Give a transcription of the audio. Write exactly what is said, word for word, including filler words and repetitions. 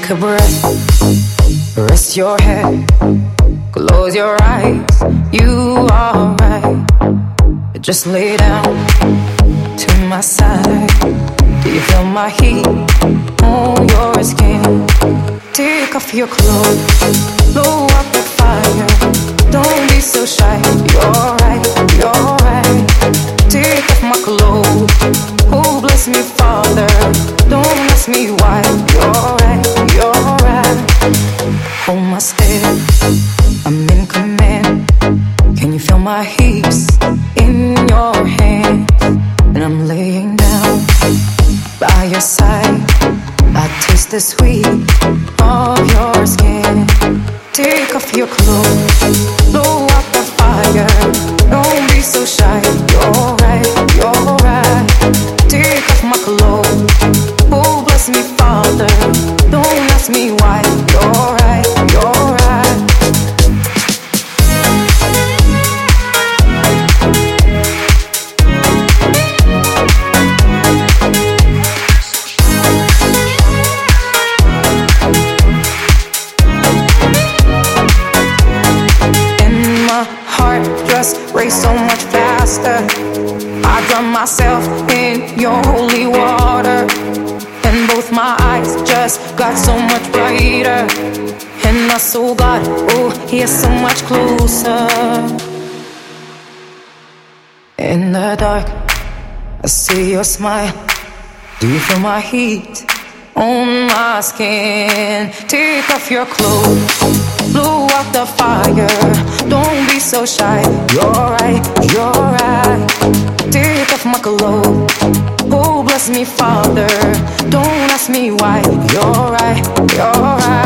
Take a breath, rest your head, close your eyes, you are right. Just lay down to my side. Do you feel my heat on your skin? Take off your clothes, blow up the fire. Don't be so shy, you're right, you're right. Take off my clothes, oh bless me Father. Don't ask me why, you're right, you're right. Hold my step, I'm in command. Can you feel my hips in your hands? And I'm laying down by your side. I taste the sweet of your skin. Take off your clothes, blow out the fire. Don't be so shy, you're right, you're right. Take off my clothes, oh bless me Father. Don't ask me why, you're right, you're right. Race so much faster. I drown myself in your holy water, and both my eyes just got so much brighter. And my soul got, oh, here so much closer. In the dark, I see your smile. Do you feel my heat on my skin? Take off your clothes, blow out the fire. Don't be so shy, you're right, you're right. Take off my clothes, oh bless me Father. Don't ask me why, you're right, you're right.